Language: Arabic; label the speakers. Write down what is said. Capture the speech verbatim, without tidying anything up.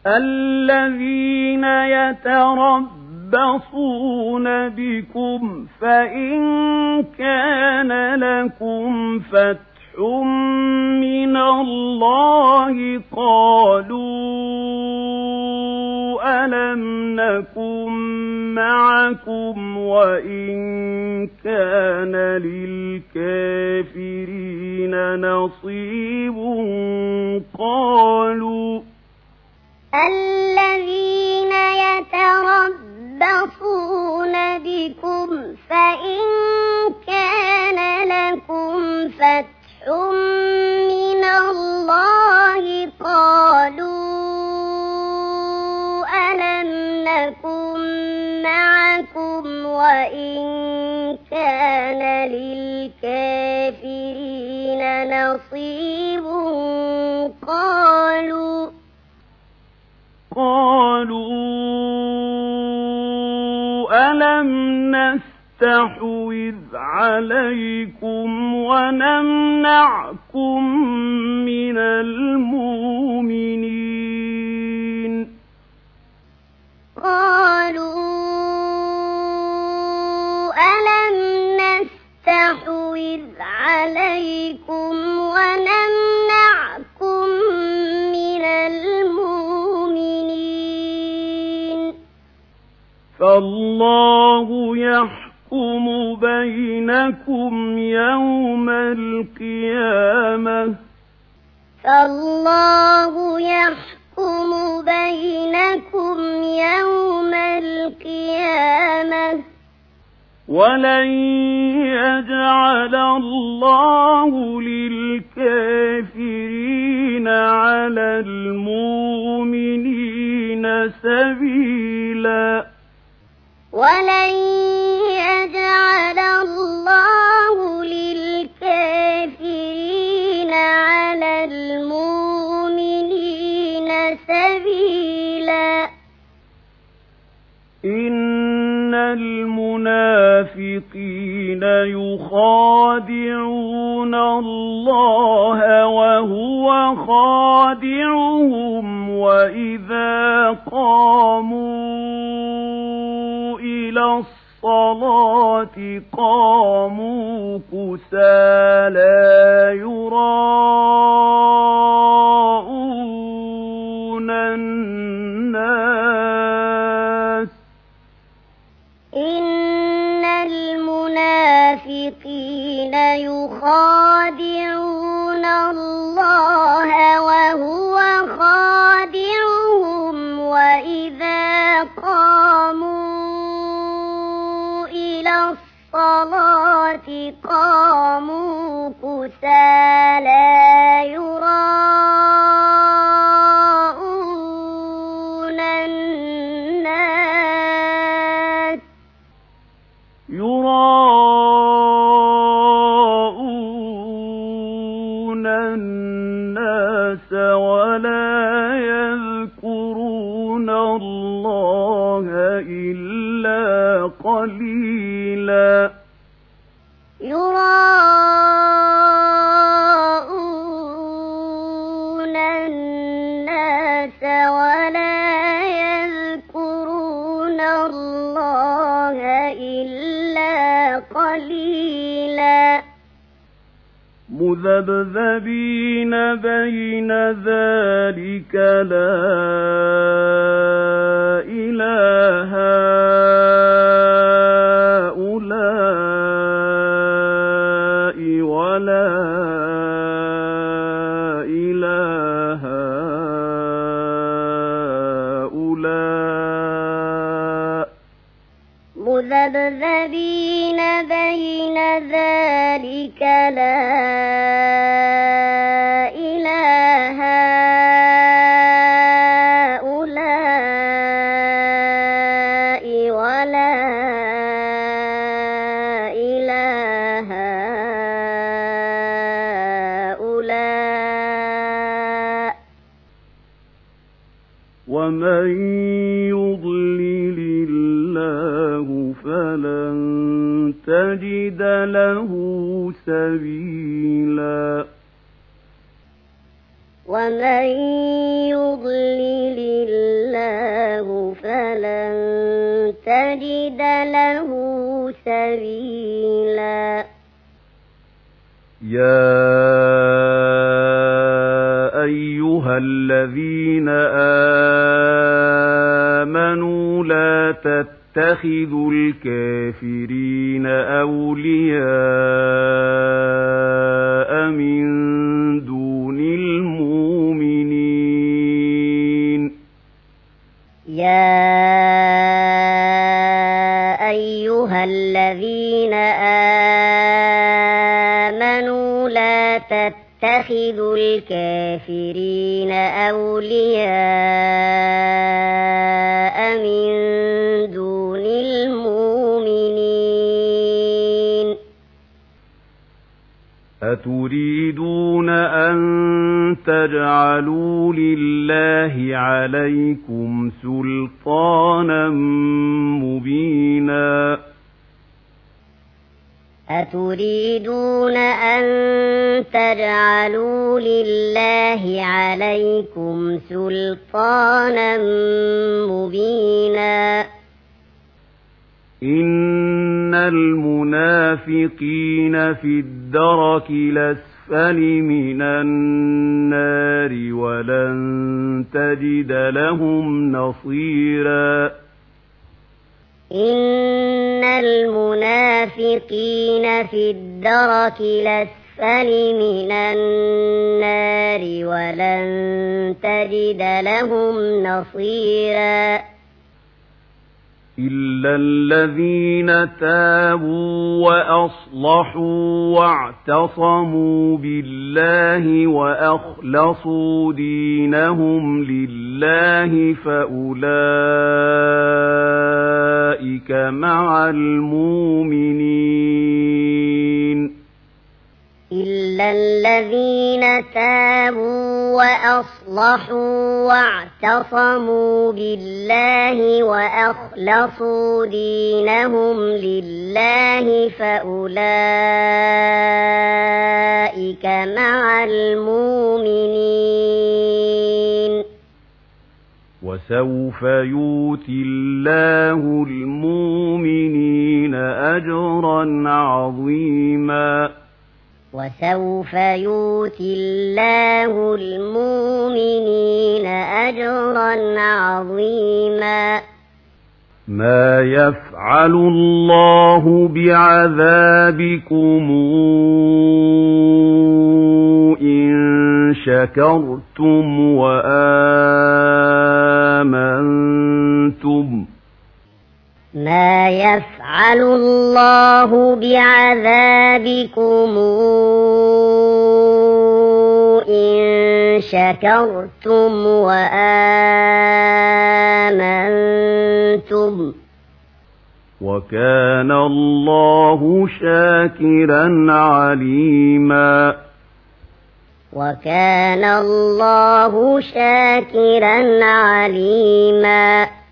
Speaker 1: الذين يتربصون بكم فإن كان لكم فتح من الله قالوا ألم نكن معكم وإن كان للكافرين نصيب قالوا
Speaker 2: الذين يتربصون بكم فإن كان لكم فتح من الله قالوا ألم نكن معكم وإن كان للكافرين نصيب قالوا
Speaker 1: قالوا ألم نستحوذ عليكم ونمنعكم من المؤمنين
Speaker 2: قالوا ألم نستحوذ عليكم ونمنعكم من المؤمنين
Speaker 1: فالله يحكم بينكم يوم القيامة
Speaker 2: فالله يحكم بينكم يوم القيامة
Speaker 1: ولن يجعل الله للكافرين على المؤمنين سبيلا
Speaker 2: ولن يجعل الله للكافرين على المؤمنين سبيلا
Speaker 1: إن المنافقين يخادعون الله وهو خادعهم وإذا قاموا إلى الصلاة قاموا كسالى يراءون الناس
Speaker 2: إن المنافقين يخادعون الله وهو خادعهم وإذا قاموا إلى الصلاة قاموا كسالى يراءون الناس
Speaker 1: يراءون الناس ولا يذكرون الله إلا قليلا
Speaker 2: يراءون الناس ولا يذكرون الله إلا قليلا
Speaker 1: مذبذبين بين ذلك لا إله هؤلاء ولا إله هؤلاء
Speaker 2: مذبذبين بين ذلك لا إله هؤلاء ولا إله هؤلاء
Speaker 1: ومن يضلل الله فلن تجد له سبيلا
Speaker 2: ومن يضلل سبيلا
Speaker 1: يا أيها الذين آمنوا لا تتخذوا الكافرين أولياء من دون المؤمنين
Speaker 2: يا أيها الذين آمنوا لا تتخذوا الكافرين أولياء من دون المؤمنين
Speaker 1: أتريدون أن تجعلوا لله عليكم سلطانا مبينا
Speaker 2: أتريدون أن تجعلوا لله عليكم سلطانا مبينا
Speaker 1: إن المنافقين في الدرك الأسفل من النار ولن تجد لهم نصيرا
Speaker 2: إن المنافقين في الدرك الأسفل من النار ولن تجد لهم نصيرا
Speaker 1: إلا الذين تابوا وأصلحوا واعتصموا بالله وأخلصوا دينهم لله فأولئك مع المؤمنين
Speaker 2: إلا الذين تابوا وأصلحوا واعتصموا بالله وأخلصوا دينهم لله فأولئك مع المؤمنين
Speaker 1: وسوف يؤتي الله المؤمنين أجرا عظيما
Speaker 2: وسوف يؤتي الله المؤمنين أجرا عظيما
Speaker 1: ما يفعل الله بعذابكم إن شكرتم وآمنتم
Speaker 2: ما يفعل الله بعذابكم إن شكرتم وآمنتم
Speaker 1: وكان الله شاكرا عليما
Speaker 2: وكان الله شاكرا عليما